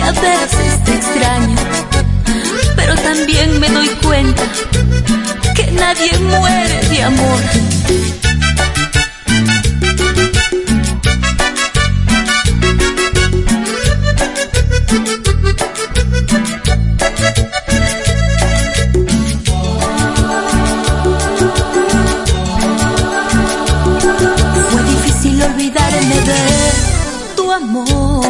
a veces te extraño, pero también me doy cuenta que nadie muere de amor. Fue difícil olvidarme de tu amor.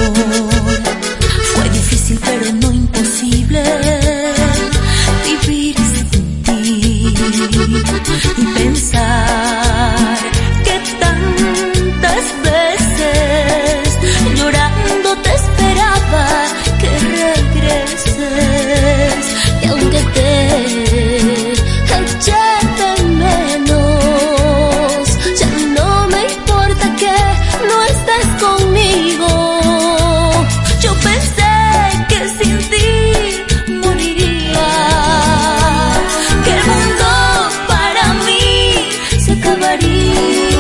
Fue difícil pero no imposible vivir sin ti y pensar que tantas veces llorando te esperaba que regreses, y aunque te eché de menos, ya no me importa que no estés conmigo. Yo pensé que sin ti moriría, que el mundo para mí se acabaría.